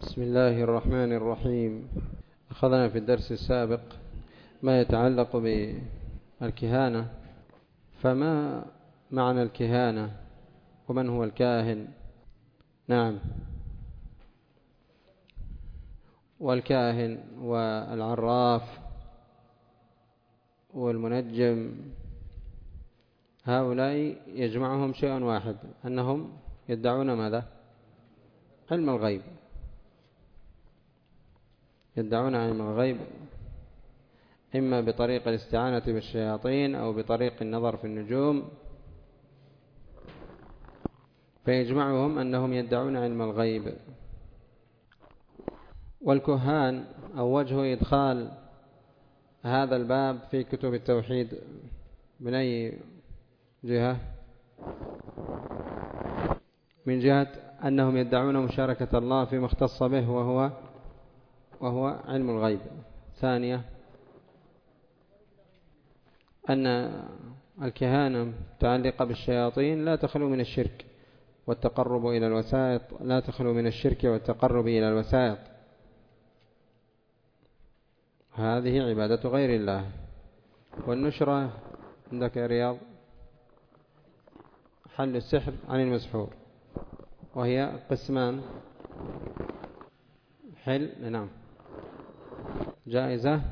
بسم الله الرحمن الرحيم. أخذنا في الدرس السابق ما يتعلق بالكهانة، فما معنى الكهانة ومن هو الكاهن؟ نعم، والكاهن والعراف والمنجم هؤلاء يجمعهم شيء واحد، أنهم يدعون ماذا؟ علم الغيب، يدعون علم الغيب إما بطريق الاستعانة بالشياطين أو بطريق النظر في النجوم، فيجمعهم أنهم يدعون علم الغيب. والكهان أو وجه إدخال هذا الباب في كتب التوحيد من أي جهة؟ من جهة أنهم يدعون مشاركة الله فيما اختص به وهو علم الغيب. ثانية، أن الكهانة متعلقة بالشياطين لا تخلو من الشرك والتقرب إلى الوسائط، لا تخلو من الشرك والتقرب إلى الوسائط، هذه عبادة غير الله. والنشرة عندك يا رياض حل السحر عن المسحور، وهي قسمان: نعم، جائزة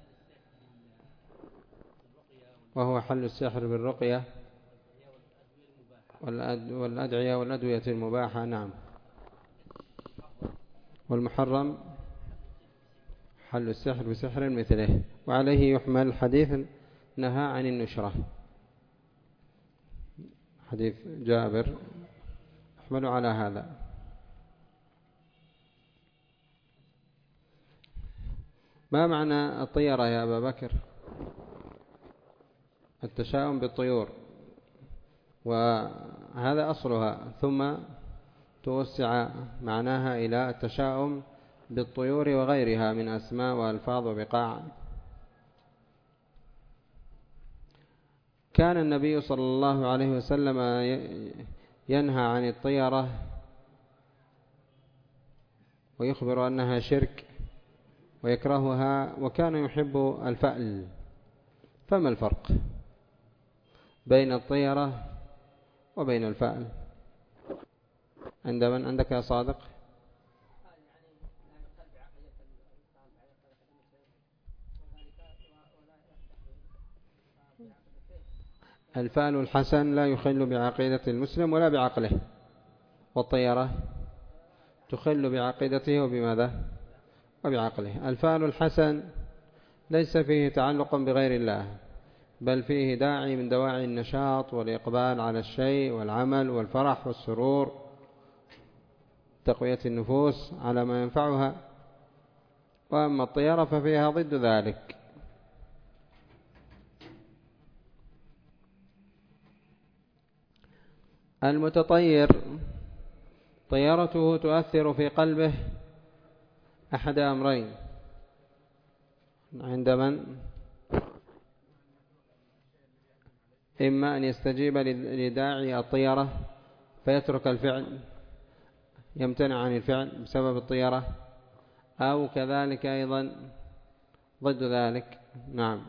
وهو حل السحر بالرقية والأدعية والأدوية المباحة، نعم. والمحرم حل السحر بسحر مثله، وعليه يحمل حديث نهى عن النشرة، حديث جابر يحمل على هذا. ما معنى الطيرة يا أبا بكر؟ التشاؤم بالطيور، وهذا أصلها، ثم توسع معناها إلى التشاؤم بالطيور وغيرها من أسماء وألفاظ وبقاع. كان النبي صلى الله عليه وسلم ينهى عن الطيرة ويخبر أنها شرك ويكرهها، وكان يحب الفأل. فما الفرق بين الطيرة وبين الفأل عندك يا صادق؟ الفأل الحسن لا يخل بعقيدة المسلم ولا بعقله، والطيرة تخل بعقيدته وبماذا؟ وبعقله. الفأل الحسن ليس فيه تعلق بغير الله، بل فيه داعي من دواعي النشاط والإقبال على الشيء والعمل والفرح والسرور، تقوية النفوس على ما ينفعها. وأما الطيرة ففيها ضد ذلك. المتطير طيرته تؤثر في قلبه أحد أمرين: عند من؟ إما أن يستجيب لداعي الطيرة فيترك الفعل، يمتنع عن الفعل بسبب الطيرة، أو كذلك أيضا ضد ذلك، نعم،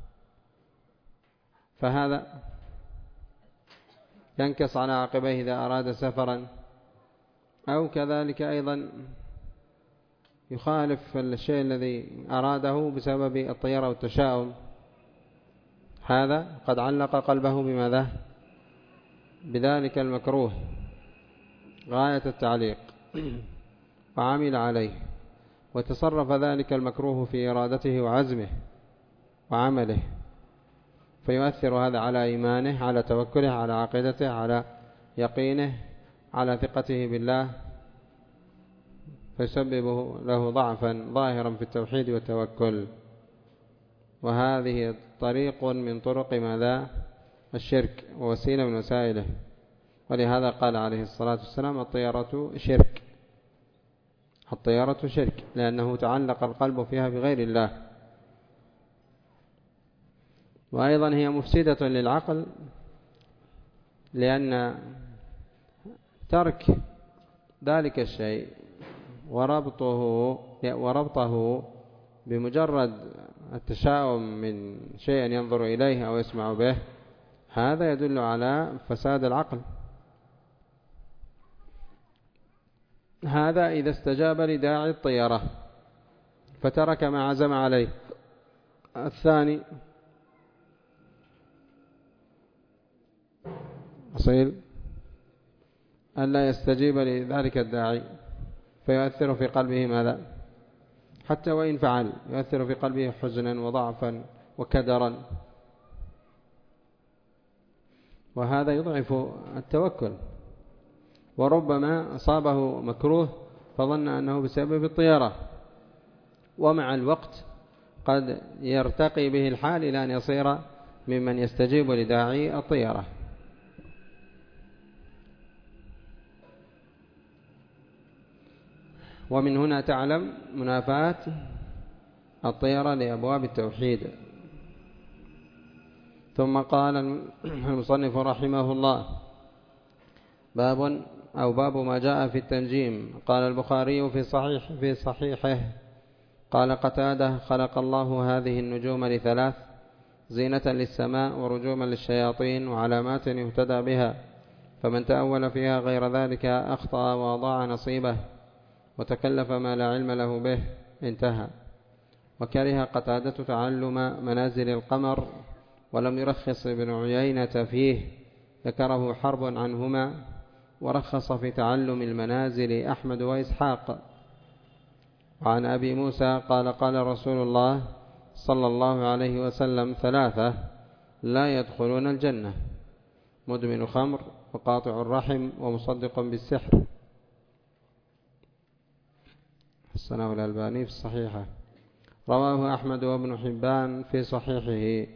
فهذا ينكص على عقبيه إذا أراد سفرا، أو كذلك أيضا يخالف الشيء الذي أراده بسبب الطيرة والتشاؤم. هذا قد علق قلبه بماذا؟ بذلك المكروه غاية التعليق، وعمل عليه، وتصرف ذلك المكروه في إرادته وعزمه وعمله، فيؤثر هذا على إيمانه، على توكله، على عقيدته، على يقينه، على ثقته بالله، فيسبب له ضعفا ظاهرا في التوحيد والتوكل. وهذه طريق من طرق ماذا؟ الشرك، ووسيلة من وسائله. ولهذا قال عليه الصلاة والسلام: الطيرة شرك، الطيرة شرك، لأنه تعلق القلب فيها بغير الله. وأيضا هي مفسدة للعقل، لأن ترك ذلك الشيء وربطه بمجرد التشاؤم من شيء ينظر إليه أو يسمع به، هذا يدل على فساد العقل. هذا إذا استجاب لداعي الطيرة فترك ما عزم عليه. الثاني أصيل أن لا يستجيب لذلك الداعي فيؤثر في قلبه ماذا؟ حتى وإن فعل يؤثر في قلبه حزنا وضعفا وكدرا، وهذا يضعف التوكل. وربما أصابه مكروه فظن أنه بسبب الطيرة، ومع الوقت قد يرتقي به الحال إلى أن يصير ممن يستجيب لداعي الطيرة. ومن هنا تعلم منافاة الطيرة لأبواب التوحيد. ثم قال المصنف رحمه الله: باب ما جاء في التنجيم. قال البخاري في صحيحه قال قتادة: خلق الله هذه النجوم لثلاث: زينة للسماء، ورجوما للشياطين، وعلامات يهتدى بها، فمن تأول فيها غير ذلك أخطأ وأضاع نصيبه وتكلف ما لا علم له به. انتهى. وكره قتادة تعلم منازل القمر ولم يرخص ابن عيينة فيه، ذكره حرب عنهما، ورخص في تعلم المنازل أحمد وإسحاق. وعن أبي موسى قال: قال رسول الله صلى الله عليه وسلم: ثلاثة لا يدخلون الجنة: مدمن خمر، وقاطع الرحم، ومصدق بالسحر. حسنه الألباني في الصحيحة. رواه أحمد وابن حبان في صحيحه.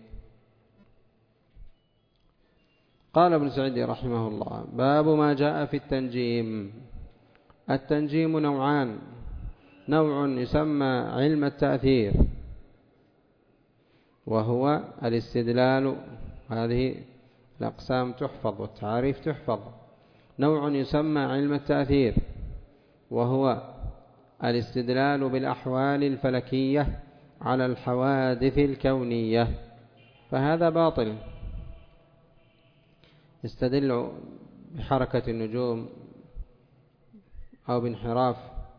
قال ابن سعيد رحمه الله: باب ما جاء في التنجيم. التنجيم نوعان: نوع يسمى علم التأثير وهو الاستدلال، هذه الأقسام تحفظ والتعاريف تحفظ. نوع يسمى علم التأثير وهو الاستدلال بالأحوال الفلكية على الحوادث الكونية، فهذا باطل. يستدل بحركة النجوم أو بانحراف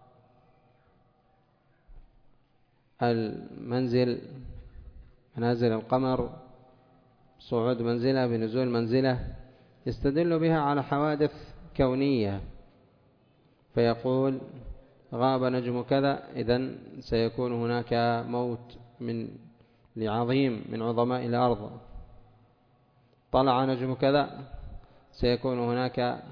منازل القمر، صعود منزلة بنزول منزلة، يستدل بها على حوادث كونية، فيقول: غاب نجم كذا، إذن سيكون هناك موت لعظيم من عظماء الأرض. طلع نجم كذا، سيكون هناك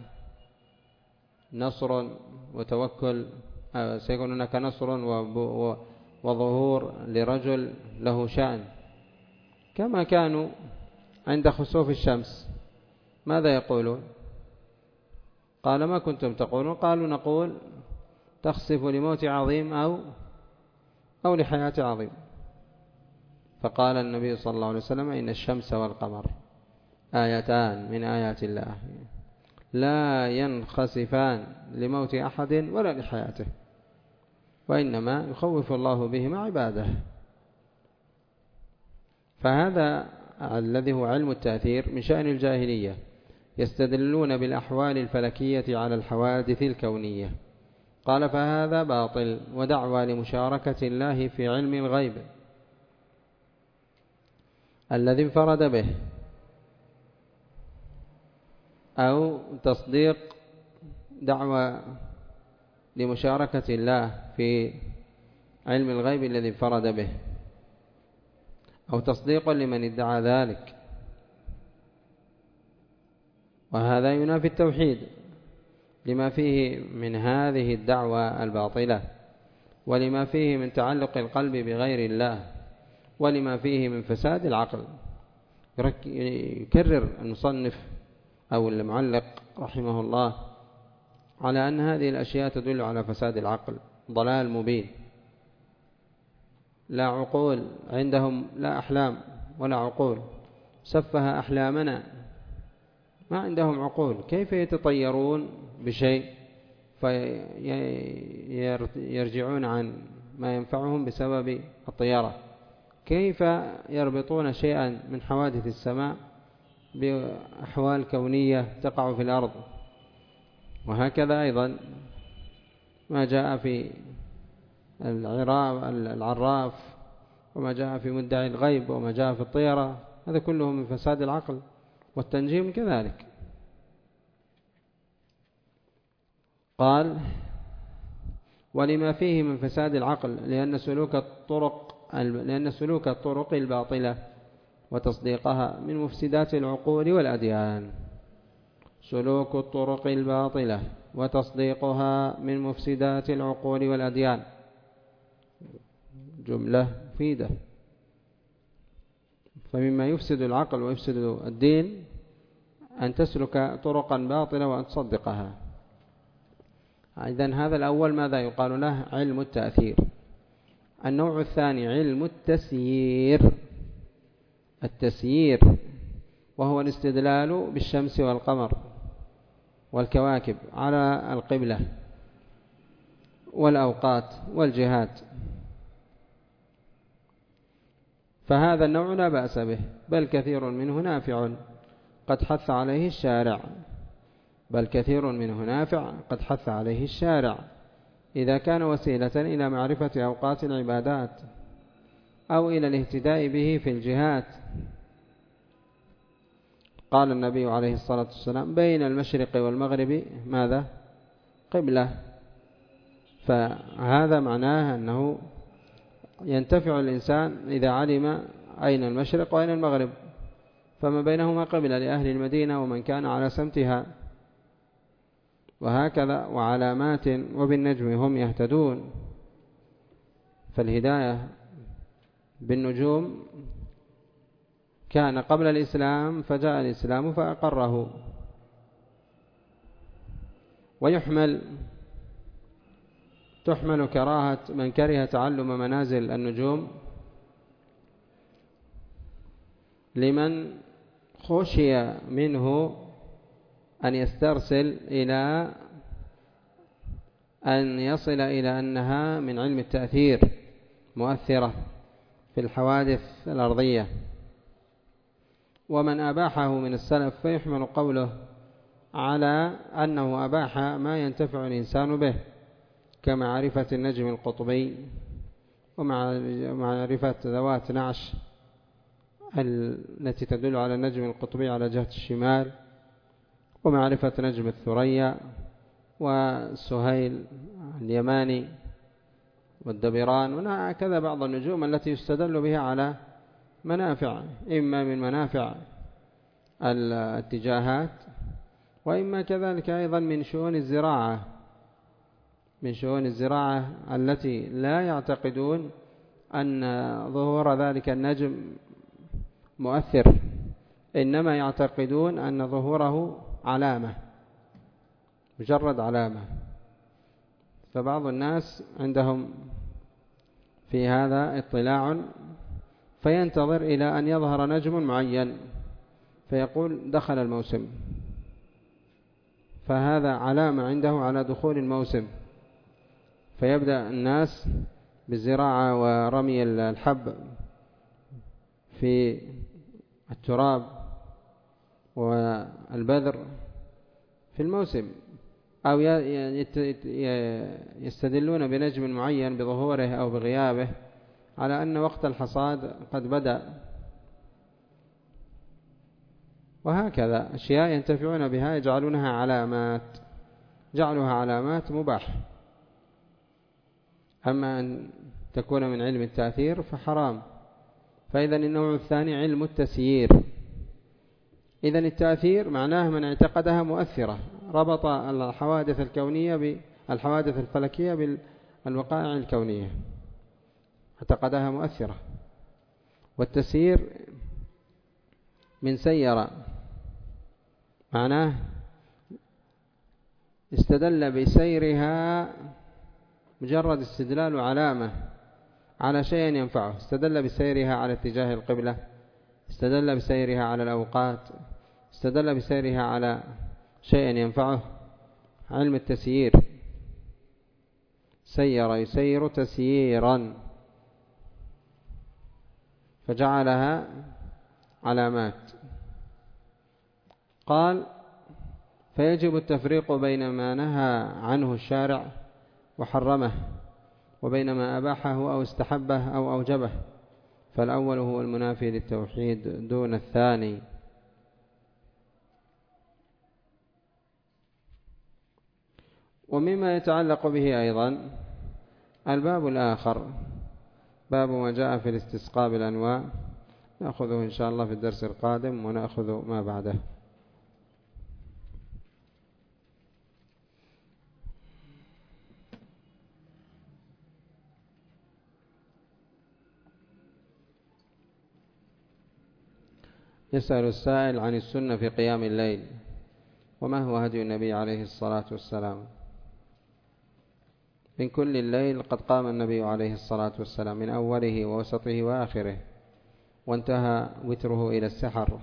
نصر وتوكل، سيكون هناك نصر وظهور لرجل له شأن. كما كانوا عند خسوف الشمس ماذا يقولون؟ قال: ما كنتم تقولون؟ قالوا: نقول تخسف لموت عظيم أو لحياة عظيم. فقال النبي صلى الله عليه وسلم: إن الشمس والقمر آيتان من آيات الله لا ينخسفان لموت أحد ولا لحياته، وإنما يخوف الله بهما عباده. فهذا الذي هو علم التأثير من شأن الجاهلية، يستدلون بالأحوال الفلكية على الحوادث الكونية. قال: فهذا باطل، ودعوى لمشاركة الله في علم الغيب الذي انفرد به، أو تصديق دعوى لمشاركة الله في علم الغيب الذي انفرد به، أو تصديق لمن ادعى ذلك، وهذا ينافي التوحيد لما فيه من هذه الدعوة الباطلة، ولما فيه من تعلق القلب بغير الله، ولما فيه من فساد العقل. يكرر المصنف أو المعلق رحمه الله على أن هذه الأشياء تدل على فساد العقل، ضلال مبين. لا عقول عندهم، لا أحلام ولا عقول، سفه أحلامنا، ما عندهم عقول. كيف يتطيرون بشيء فيرجعون عن ما ينفعهم بسبب الطيرة. كيف يربطون شيئا من حوادث السماء بأحوال كونية تقع في الأرض؟ وهكذا أيضا ما جاء في العراف، وما جاء في مدعي الغيب، وما جاء في الطيرة، هذا كله من فساد العقل. والتنجيم كذلك. قال: ولما فيه من فساد العقل، لأن سلوك الطرق الباطلة وتصديقها من مفسدات العقول والأديان. سلوك الطرق الباطلة وتصديقها من مفسدات العقول والأديان، جملة مفيدة. فمما يفسد العقل ويفسد الدين أن تسلك طرقا باطلة وأن تصدقها. إذن هذا الأول ماذا يقال له؟ علم التأثير. النوع الثاني علم التسيير، وهو الاستدلال بالشمس والقمر والكواكب على القبلة والأوقات والجهات. فهذا النوع لا بأس به، بل كثير منه نافع قد حث عليه الشارع، إذا كان وسيلة إلى معرفة أوقات العبادات أو إلى الاهتداء به في الجهات. قال النبي عليه الصلاة والسلام: بين المشرق والمغرب ماذا؟ قبلة. فهذا معناه أنه ينتفع الإنسان إذا علم أين المشرق وأين المغرب، فما بينهما قبلة لأهل المدينة ومن كان على سمتها. وهكذا وعلامات، وبالنجم هم يهتدون. فالهداية بالنجوم كان قبل الإسلام، فجاء الإسلام فأقره. تحمل كراهة من كره تعلم منازل النجوم لمن خشي منه أن يسترسل إلى أن يصل إلى أنها من علم التأثير مؤثرة في الحوادث الأرضية. ومن أباحه من السلف فيحمل قوله على أنه أباح ما ينتفع الإنسان به، كمعرفة النجم القطبي، ومعرفة ذوات نعش التي تدل على النجم القطبي على جهة الشمال، ومعرفة نجم الثريا وسهيل اليماني والدبران، وهكذا بعض النجوم التي يستدل بها على منافع، إما من منافع الاتجاهات، وإما كذلك أيضا من شؤون الزراعة التي لا يعتقدون أن ظهور ذلك النجم مؤثر، إنما يعتقدون أن ظهوره علامة، مجرد علامة. فبعض الناس عندهم في هذا اطلاع، فينتظر إلى أن يظهر نجم معين فيقول دخل الموسم، فهذا علامة عنده على دخول الموسم، فيبدأ الناس بالزراعة ورمي الحب في التراب والبذر في الموسم، أو يستدلون بنجم معين بظهوره أو بغيابه على أن وقت الحصاد قد بدأ. وهكذا أشياء ينتفعون بها يجعلونها علامات، جعلها علامات مباح. أما أن تكون من علم التأثير فحرام. فإذا النوع الثاني علم التسيير. إذن التأثير معناه من اعتقدها مؤثرة، ربط الحوادث الكونية بالحوادث الفلكية بالوقائع الكونية، اعتقدها مؤثرة. والتسيير من سير، معناه استدل بسيرها، مجرد استدلال علامة على شيء ينفعه، استدل بسيرها على اتجاه القبلة، استدل بسيرها على الأوقات، استدل بسيرها على شيء ينفعه، علم التسيير. سير يسير تسييرا، فجعلها علامات. قال: فيجب التفريق بين ما نهى عنه الشارع وحرمه وبين ما أباحه أو استحبه أو أوجبه، فالأول هو المنافي للتوحيد دون الثاني. ومما يتعلق به أيضا الباب الآخر، باب ما جاء في الاستسقاء بالأنواع، نأخذه إن شاء الله في الدرس القادم ونأخذ ما بعده. يسأل السائل عن السنة في قيام الليل، وما هو هدي النبي عليه الصلاة والسلام؟ من كل الليل قد قام النبي عليه الصلاة والسلام، من أوله ووسطه وآخره، وانتهى وتره إلى السحر.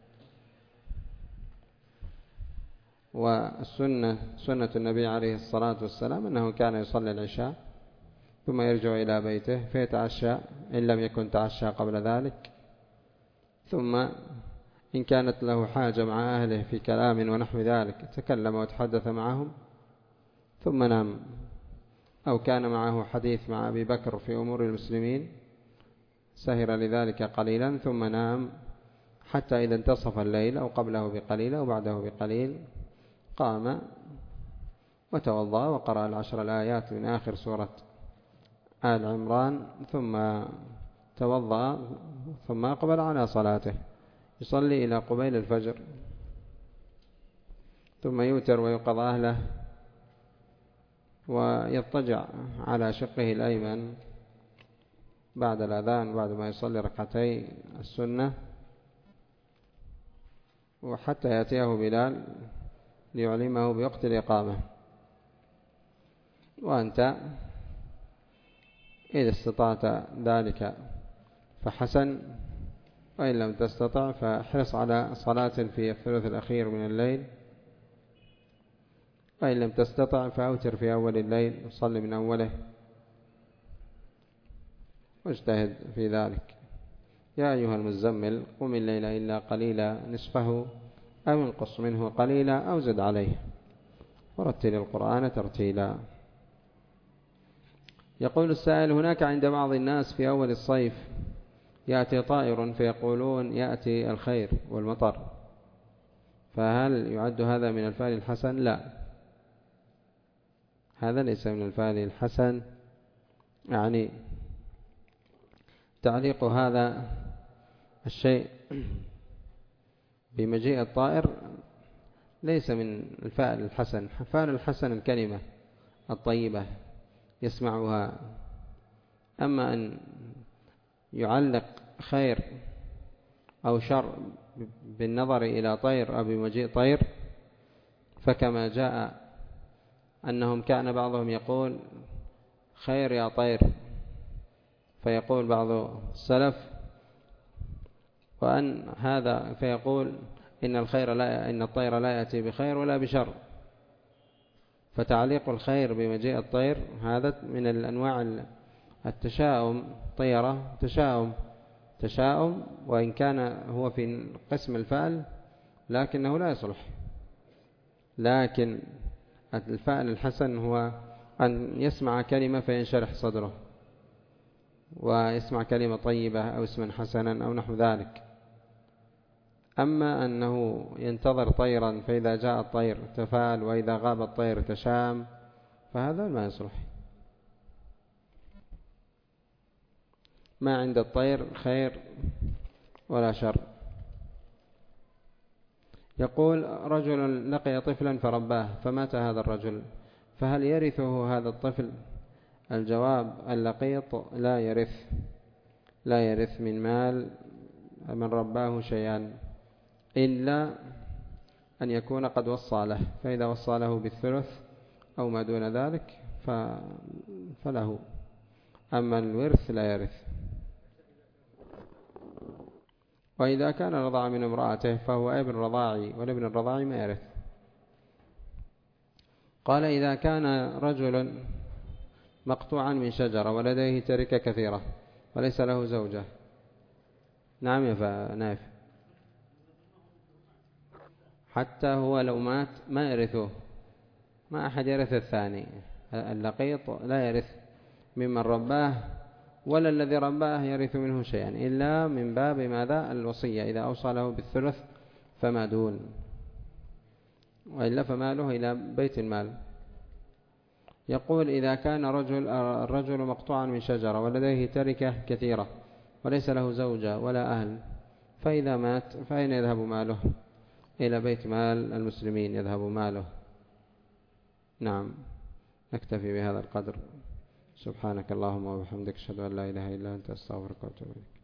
والسنة سنة النبي عليه الصلاة والسلام أنه كان يصلي العشاء ثم يرجع إلى بيته فيتعشى إن لم يكن تعشى قبل ذلك، ثم إن كانت له حاجة مع أهله في كلام ونحو ذلك تكلم وتحدث معهم ثم نام، أو كان معه حديث مع أبي بكر في أمور المسلمين سهر لذلك قليلا ثم نام حتى إذا انتصف الليل أو قبله بقليل أو بعده بقليل قام وتوضأ وقرأ العشر الآيات من آخر سورة آل عمران، ثم توضأ ثم أقبل على صلاته، يصلي إلى قبيل الفجر، ثم يوتر ويقضى أهله ويضطجع على شقه الأيمن بعد الأذان، بعد ما يصلي ركعتي السنة، وحتى يأتيه بلال ليعلمه بوقت الإقامة. وأنت إذا استطعت ذلك فحسن، وإن لم تستطع فاحرص على صلاة في الثلث الأخير من الليل، وإن لم تستطع فأوتر في أول الليل وصل من أوله واجتهد في ذلك. يا أيها المزمل قم الليل إلا قليلا نصفه أو انقص منه قليلا أو زد عليه ورتل القرآن ترتيلا. يقول السائل: هناك عند بعض الناس في أول الصيف يأتي طائر فيقولون يأتي الخير والمطر، فهل يعد هذا من الفعل الحسن؟ لا، هذا ليس من الفعل الحسن. يعني تعليق هذا الشيء بمجيء الطائر ليس من الفعل الحسن. الفعل الحسن الكلمة الطيبة يسمعها، أما أن يعلق خير أو شر بالنظر إلى طير أو بمجيء طير، فكما جاء أنهم كان بعضهم يقول خير يا طير، فيقول بعض السلف وأن هذا فيقول إن الطير لا يأتي بخير ولا بشر، فتعليق الخير بمجيء الطير هذا من الأنواع التشاؤم. طيرة تشاؤم، وإن كان هو في قسم الفعل لكنه لا يصلح. لكن الفعل الحسن هو أن يسمع كلمة فينشرح صدره، ويسمع كلمة طيبة أو اسما حسنا أو نحو ذلك. أما أنه ينتظر طيرا فإذا جاء الطير تفاءل وإذا غاب الطير تشام، فهذا ما يصلح. ما عند الطير خير ولا شر. يقول: رجل لقي طفلا فرباه فمات هذا الرجل، فهل يرثه هذا الطفل؟ الجواب: اللقيط لا يرث من مال من رباه شيئا، إلا أن يكون قد وصى له، فإذا وصى له بالثلث أو ما دون ذلك فله، أما الورث لا يرث. وإذا كان رضع من امرأته فهو ابن رضاعي، والابن الرضاعي ما يرث. قال: إذا كان رجل مقطوعا من شجرة ولديه تركة كثيرة وليس له زوجة. نعم يا نايف، حتى هو لو مات ما يرثه، ما أحد يرث الثاني. اللقيط لا يرث ممن رباه، ولا الذي رباه يرث منه شيئا إلا من باب ماذا؟ الوصية، إذا أوصى له بالثلث فما دون، وإلا فماله إلى بيت المال. يقول إذا كان الرجل مقطوعا من شجرة ولديه تركة كثيرة وليس له زوجة ولا أهل، فإذا مات فأين يذهب ماله؟ إلى بيت مال المسلمين يذهب ماله. نعم، نكتفي بهذا القدر. سبحانك اللهم وبحمدك، أشهد أن لا إله إلا أنت، أستغفرك وأتوب إليك.